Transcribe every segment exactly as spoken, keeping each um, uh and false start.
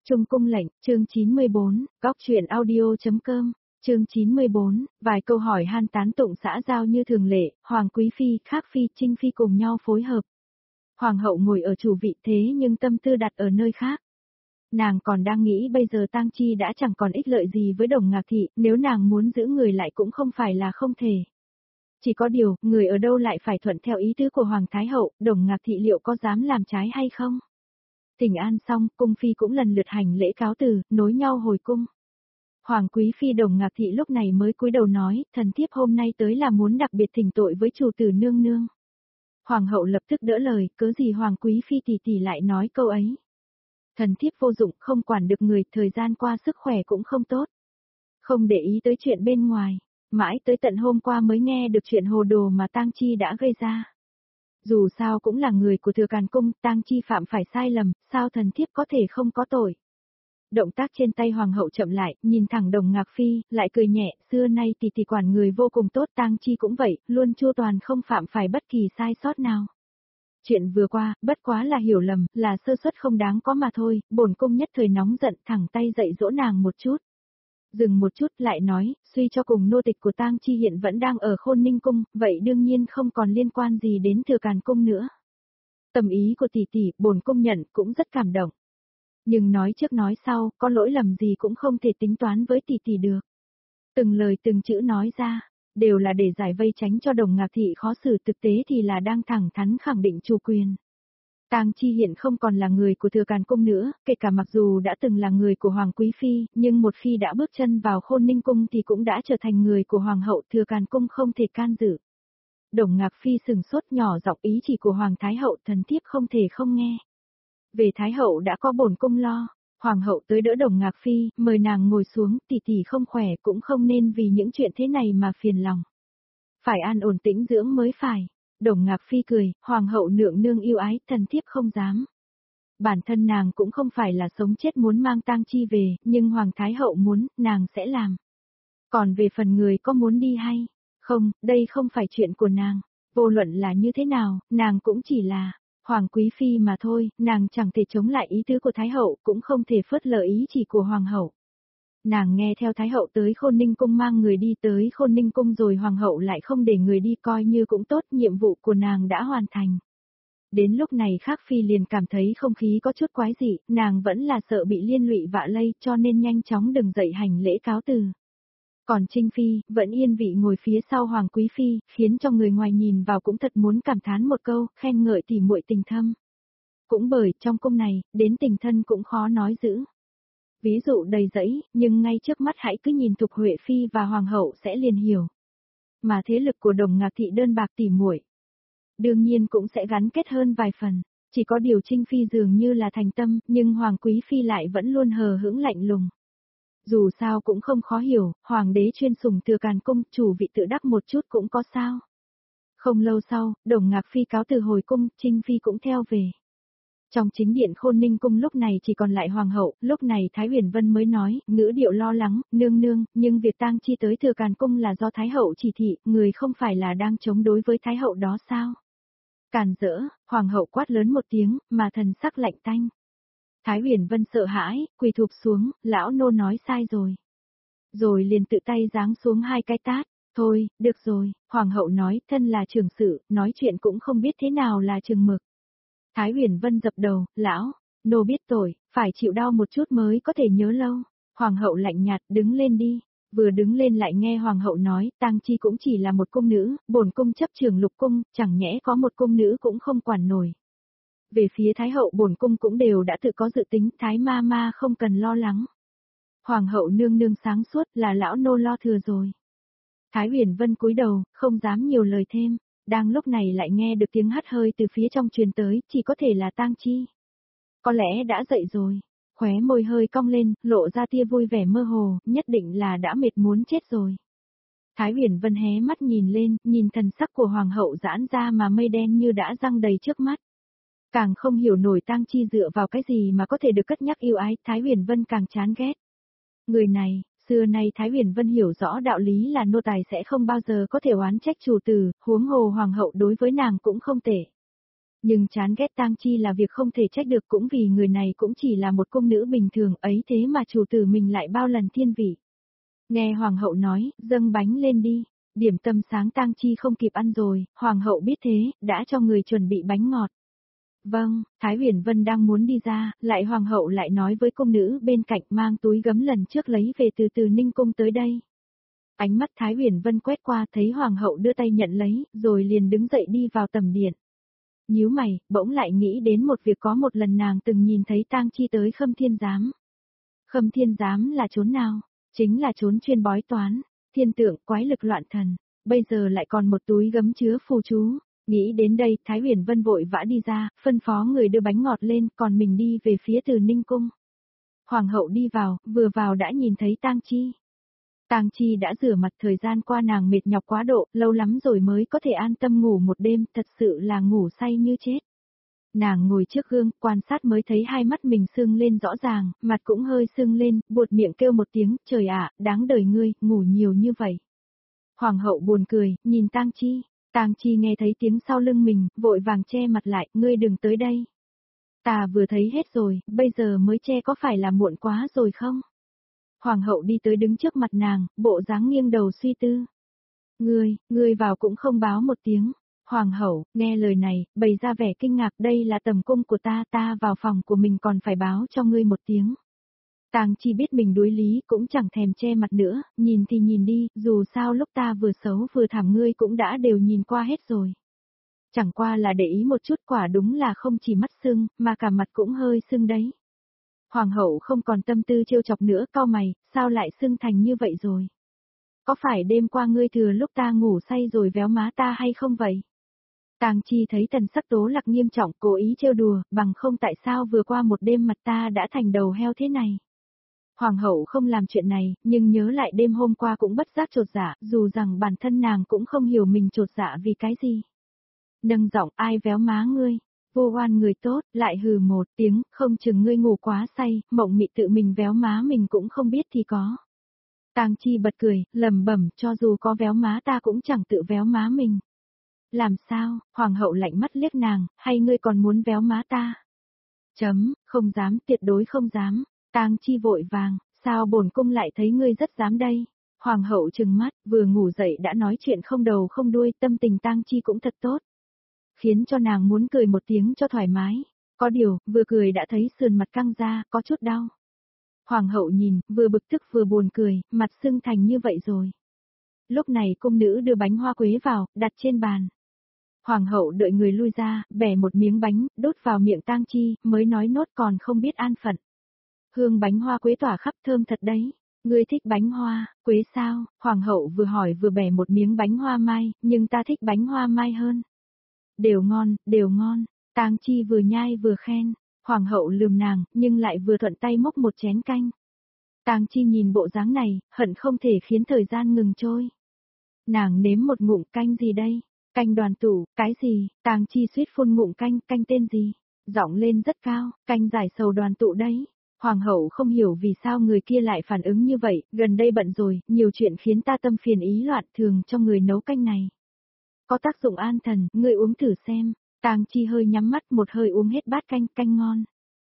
Trung cung lệnh, chương chín mươi bốn, góc truyện audio.com, chương chín mươi bốn, vài câu hỏi han tán tụng xã giao như thường lệ, Hoàng Quý Phi, Khác Phi, Trinh Phi cùng nhau phối hợp. Hoàng hậu ngồi ở chủ vị thế nhưng tâm tư đặt ở nơi khác. Nàng còn đang nghĩ bây giờ tang chi đã chẳng còn ích lợi gì với Đồng Ngạc Thị, nếu nàng muốn giữ người lại cũng không phải là không thể. Chỉ có điều, người ở đâu lại phải thuận theo ý tứ của Hoàng Thái Hậu, Đồng Ngạc Thị liệu có dám làm trái hay không? Thỉnh an xong, cung phi cũng lần lượt hành lễ cáo từ, nối nhau hồi cung. Hoàng Quý Phi Đồng Ngạc Thị lúc này mới cúi đầu nói, thần thiếp hôm nay tới là muốn đặc biệt thỉnh tội với chủ tử nương nương. Hoàng hậu lập tức đỡ lời, cớ gì Hoàng Quý Phi tỷ tỷ lại nói câu ấy. Thần thiếp vô dụng, không quản được người, thời gian qua sức khỏe cũng không tốt. Không để ý tới chuyện bên ngoài, mãi tới tận hôm qua mới nghe được chuyện hồ đồ mà tang chi đã gây ra. Dù sao cũng là người của Thừa Càn Cung, tang chi phạm phải sai lầm, sao thần thiếp có thể không có tội. Động tác trên tay hoàng hậu chậm lại, nhìn thẳng Đồng Ngạc Phi, lại cười nhẹ, xưa nay tỷ tỷ quản người vô cùng tốt, tang chi cũng vậy, luôn chu toàn không phạm phải bất kỳ sai sót nào. Chuyện vừa qua, bất quá là hiểu lầm, là sơ suất không đáng có mà thôi, bổn cung nhất thời nóng giận thẳng tay dạy dỗ nàng một chút. Dừng một chút lại nói, suy cho cùng nô tịch của tang chi hiện vẫn đang ở Khôn Ninh Cung, vậy đương nhiên không còn liên quan gì đến Thừa Càn Cung nữa. Tầm ý của tỷ tỷ, bổn cung nhận cũng rất cảm động. Nhưng nói trước nói sau, có lỗi lầm gì cũng không thể tính toán với tỷ tỷ được. Từng lời từng chữ nói ra, đều là để giải vây tránh cho Đồng Ngạc Thị khó xử, thực tế thì là đang thẳng thắn khẳng định chủ quyền. Tang chi hiện không còn là người của Thừa Càn Cung nữa, kể cả mặc dù đã từng là người của Hoàng Quý Phi, nhưng một khi đã bước chân vào Khôn Ninh Cung thì cũng đã trở thành người của Hoàng hậu, Thừa Càn Cung không thể can dự. Đồng Ngạc Phi sừng sốt nhỏ giọng ý chỉ của Hoàng Thái Hậu, thần thiếp không thể không nghe. Về Thái Hậu đã có bổn cung lo. Hoàng hậu tới đỡ Đồng Ngạc Phi, mời nàng ngồi xuống, tỷ tỷ không khỏe cũng không nên vì những chuyện thế này mà phiền lòng. Phải an ổn tĩnh dưỡng mới phải. Đồng Ngạc Phi cười, Hoàng hậu nương nương yêu ái, thần thiếp không dám. Bản thân nàng cũng không phải là sống chết muốn mang tang chi về, nhưng Hoàng Thái Hậu muốn, nàng sẽ làm. Còn về phần người có muốn đi hay không, đây không phải chuyện của nàng. Vô luận là như thế nào, nàng cũng chỉ là Hoàng Quý Phi mà thôi, nàng chẳng thể chống lại ý tứ của Thái Hậu, cũng không thể phớt lờ ý chỉ của Hoàng hậu. Nàng nghe theo Thái Hậu tới Khôn Ninh Cung, mang người đi tới Khôn Ninh Cung rồi Hoàng hậu lại không để người đi, coi như cũng tốt, nhiệm vụ của nàng đã hoàn thành. Đến lúc này Khác Phi liền cảm thấy không khí có chút quái dị, nàng vẫn là sợ bị liên lụy vạ lây cho nên nhanh chóng đừng dậy hành lễ cáo từ. Còn Trinh Phi, vẫn yên vị ngồi phía sau Hoàng Quý Phi, khiến cho người ngoài nhìn vào cũng thật muốn cảm thán một câu, khen ngợi tỉ muội tình thâm. Cũng bởi, trong cung này, đến tình thân cũng khó nói giữ. Ví dụ đầy dẫy, nhưng ngay trước mắt hãy cứ nhìn Thục Huệ Phi và Hoàng hậu sẽ liền hiểu. Mà thế lực của Đồng Ngạc Thị đơn bạc tỉ muội, đương nhiên cũng sẽ gắn kết hơn vài phần. Chỉ có điều Trinh Phi dường như là thành tâm, nhưng Hoàng Quý Phi lại vẫn luôn hờ hững lạnh lùng. Dù sao cũng không khó hiểu, Hoàng đế chuyên sủng Thừa Càn Cung, chủ vị tự đắc một chút cũng có sao. Không lâu sau, Đồng Ngạc Phi cáo từ hồi cung, Trinh Phi cũng theo về. Trong chính điện Khôn Ninh Cung lúc này chỉ còn lại Hoàng hậu, lúc này Thái Huyền Vân mới nói, ngữ điệu lo lắng, nương nương, nhưng việc tang chi tới Thừa Càn Cung là do Thái Hậu chỉ thị, người không phải là đang chống đối với Thái Hậu đó sao? Càn rỡ, Hoàng hậu quát lớn một tiếng, mà thần sắc lạnh tanh. Thái Huyền Vân sợ hãi, quỳ thụp xuống, lão nô nói sai rồi. Rồi liền tự tay giáng xuống hai cái tát, thôi, được rồi, Hoàng hậu nói, thân là trưởng sự, nói chuyện cũng không biết thế nào là chừng mực. Thái Huyền Vân dập đầu, lão, nô biết tội, phải chịu đau một chút mới có thể nhớ lâu. Hoàng hậu lạnh nhạt, đứng lên đi. Vừa đứng lên lại nghe Hoàng hậu nói, tang chi cũng chỉ là một cung nữ, bổn cung chấp trưởng lục cung, chẳng nhẽ có một cung nữ cũng không quản nổi. Về phía Thái hậu bổn cung cũng đều đã tự có dự tính, Thái ma ma không cần lo lắng. Hoàng hậu nương nương sáng suốt, là lão nô lo thừa rồi. Thái Huyền Vân cúi đầu, không dám nhiều lời thêm. Đang lúc này lại nghe được tiếng hắt hơi từ phía trong truyền tới, chỉ có thể là tang chi. Có lẽ đã dậy rồi. Khóe môi hơi cong lên, lộ ra tia vui vẻ mơ hồ, nhất định là đã mệt muốn chết rồi. Thái Huyền Vân hé mắt nhìn lên, nhìn thần sắc của Hoàng hậu giãn ra mà mây đen như đã răng đầy trước mắt. Càng không hiểu nổi tang chi dựa vào cái gì mà có thể được cất nhắc yêu ái, Thái Huyền Vân càng chán ghét. Người này, xưa nay Thái Huyền Vân hiểu rõ đạo lý là nô tài sẽ không bao giờ có thể oán trách chủ tử, huống hồ Hoàng hậu đối với nàng cũng không tệ. Nhưng chán ghét tang chi là việc không thể trách được, cũng vì người này cũng chỉ là một cung nữ bình thường ấy, thế mà chủ tử mình lại bao lần thiên vị. Nghe hoàng hậu nói, dâng bánh lên đi. Điểm tâm sáng tang chi không kịp ăn rồi, hoàng hậu biết thế, đã cho người chuẩn bị bánh ngọt. Vâng, Thái Huyền Vân đang muốn đi ra, lại hoàng hậu lại nói với cung nữ bên cạnh mang túi gấm lần trước lấy về từ từ Ninh Cung tới đây. Ánh mắt Thái Huyền Vân quét qua thấy hoàng hậu đưa tay nhận lấy, rồi liền đứng dậy đi vào tầm điện. Nhíu mày, bỗng lại nghĩ đến một việc, có một lần nàng từng nhìn thấy tang chi tới Khâm Thiên Giám. Khâm Thiên Giám là chốn nào? Chính là chốn chuyên bói toán, thiên tượng, quái lực loạn thần, bây giờ lại còn một túi gấm chứa phù chú. Nghĩ đến đây, Thái Huyền Vân vội vã đi ra, phân phó người đưa bánh ngọt lên, còn mình đi về phía Từ Ninh Cung. Hoàng hậu đi vào, vừa vào đã nhìn thấy tang chi. Tang chi đã rửa mặt, thời gian qua nàng mệt nhọc quá độ, lâu lắm rồi mới có thể an tâm ngủ một đêm, thật sự là ngủ say như chết. Nàng ngồi trước gương, quan sát mới thấy hai mắt mình sưng lên rõ ràng, mặt cũng hơi sưng lên, buột miệng kêu một tiếng, trời ạ, đáng đời ngươi, ngủ nhiều như vậy. Hoàng hậu buồn cười, nhìn tang chi. Tang chi nghe thấy tiếng sau lưng mình, vội vàng che mặt lại, ngươi đừng tới đây. Ta vừa thấy hết rồi, bây giờ mới che có phải là muộn quá rồi không? Hoàng hậu đi tới đứng trước mặt nàng, bộ dáng nghiêng đầu suy tư. Ngươi, ngươi vào cũng không báo một tiếng. Hoàng hậu, nghe lời này, bày ra vẻ kinh ngạc, đây là tầm cung của ta, ta vào phòng của mình còn phải báo cho ngươi một tiếng. Tang chi biết mình đối lý, cũng chẳng thèm che mặt nữa, nhìn thì nhìn đi, dù sao lúc ta vừa xấu vừa thảm ngươi cũng đã đều nhìn qua hết rồi. Chẳng qua là để ý một chút, quả đúng là không chỉ mắt sưng, mà cả mặt cũng hơi sưng đấy. Hoàng hậu không còn tâm tư trêu chọc nữa, cau mày, sao lại sưng thành như vậy rồi? Có phải đêm qua ngươi thừa lúc ta ngủ say rồi véo má ta hay không vậy? Tang chi thấy tần sắc Tố Lạc nghiêm trọng, cố ý trêu đùa, bằng không tại sao vừa qua một đêm mặt ta đã thành đầu heo thế này. Hoàng hậu không làm chuyện này, nhưng nhớ lại đêm hôm qua cũng bất giác chột dạ, dù rằng bản thân nàng cũng không hiểu mình chột dạ vì cái gì. Nâng giọng, ai véo má ngươi? Vô oan người tốt, lại hừ một tiếng, không chừng ngươi ngủ quá say, mộng mị tự mình véo má mình cũng không biết thì có. Tang chi bật cười, lẩm bẩm, cho dù có véo má ta cũng chẳng tự véo má mình. Làm sao? Hoàng hậu lạnh mắt liếc nàng, hay ngươi còn muốn véo má ta? Chấm, không dám, tuyệt đối không dám. Tang chi vội vàng, sao bổn cung lại thấy ngươi rất dám đây? Hoàng hậu trừng mắt, vừa ngủ dậy đã nói chuyện không đầu không đuôi, tâm tình Tang chi cũng thật tốt. Khiến cho nàng muốn cười một tiếng cho thoải mái. Có điều, vừa cười đã thấy sườn mặt căng ra, có chút đau. Hoàng hậu nhìn, vừa bực tức vừa buồn cười, mặt sưng thành như vậy rồi. Lúc này cung nữ đưa bánh hoa quế vào, đặt trên bàn. Hoàng hậu đợi người lui ra, bẻ một miếng bánh, đốt vào miệng Tang chi, mới nói nốt còn không biết an phận. Hương bánh hoa quế tỏa khắp thơm thật đấy. Ngươi thích bánh hoa, quế sao? Hoàng hậu vừa hỏi vừa bẻ một miếng bánh hoa mai, nhưng ta thích bánh hoa mai hơn. Đều ngon, đều ngon. Tang chi vừa nhai vừa khen. Hoàng hậu lườm nàng, nhưng lại vừa thuận tay múc một chén canh. Tang chi nhìn bộ dáng này, hận không thể khiến thời gian ngừng trôi. Nàng nếm một ngụm, canh gì đây? Canh Đoàn Tụ, cái gì? Tang chi suýt phun ngụm canh, canh tên gì? Giọng lên rất cao, canh giải sầu Đoàn Tụ đấy. Hoàng hậu không hiểu vì sao người kia lại phản ứng như vậy, gần đây bận rồi, nhiều chuyện khiến ta tâm phiền ý loạn, thường cho người nấu canh này. Có tác dụng an thần, ngươi uống thử xem. Tang chi hơi nhắm mắt, một hơi uống hết bát canh, canh ngon.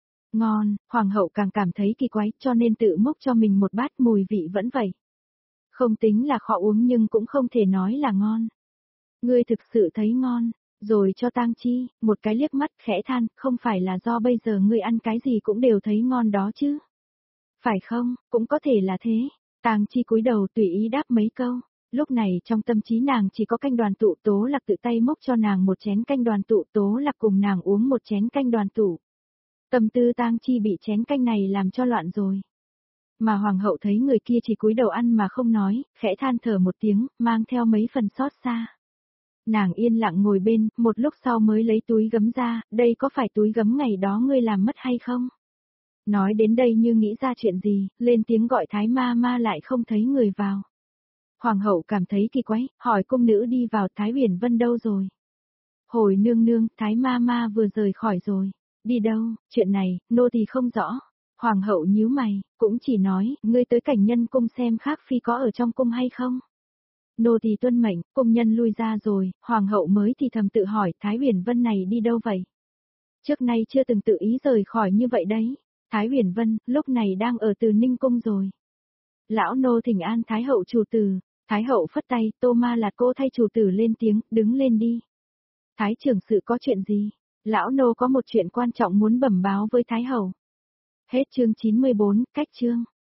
Ngon, hoàng hậu càng cảm thấy kỳ quái, cho nên tự múc cho mình một bát, mùi vị vẫn vậy. Không tính là khó uống nhưng cũng không thể nói là ngon. Ngươi thực sự thấy ngon, rồi cho Tang chi, một cái liếc mắt khẽ than, không phải là do bây giờ ngươi ăn cái gì cũng đều thấy ngon đó chứ. Phải không, cũng có thể là thế. Tang chi cúi đầu tùy ý đáp mấy câu. Lúc này trong tâm trí nàng chỉ có canh Đoàn Tụ, Tố Lạc tự tay múc cho nàng một chén canh Đoàn Tụ, Tố Lạc cùng nàng uống một chén canh Đoàn Tụ. Tâm tư Tang chi bị chén canh này làm cho loạn rồi. Mà hoàng hậu thấy người kia chỉ cúi đầu ăn mà không nói, khẽ than thở một tiếng, mang theo mấy phần xót xa. Nàng yên lặng ngồi bên, một lúc sau mới lấy túi gấm ra, đây có phải túi gấm ngày đó ngươi làm mất hay không? Nói đến đây như nghĩ ra chuyện gì, lên tiếng gọi Thái ma ma lại không thấy người vào. Hoàng hậu cảm thấy kỳ quái, hỏi cung nữ đi vào, Thái Huyền Vân đâu rồi? Hồi nương nương, Thái ma ma vừa rời khỏi rồi. Đi đâu, chuyện này, nô tỳ không rõ. Hoàng hậu nhíu mày, cũng chỉ nói, ngươi tới cảnh nhân cung xem khác phi có ở trong cung hay không? Nô tỳ tuân mệnh, công nhân lui ra rồi, hoàng hậu mới thì thầm tự hỏi Thái Huyền Vân này đi đâu vậy? Trước nay chưa từng tự ý rời khỏi như vậy đấy. Thái Huyền Vân, lúc này đang ở Từ Ninh Cung rồi. Lão nô thỉnh an Thái hậu chủ tử. Thái hậu phất tay, Tô Ma là cô thay chủ tử lên tiếng, đứng lên đi. Thái trưởng sự có chuyện gì? Lão nô có một chuyện quan trọng muốn bẩm báo với Thái hậu. Hết chương chín mươi bốn, cách chương.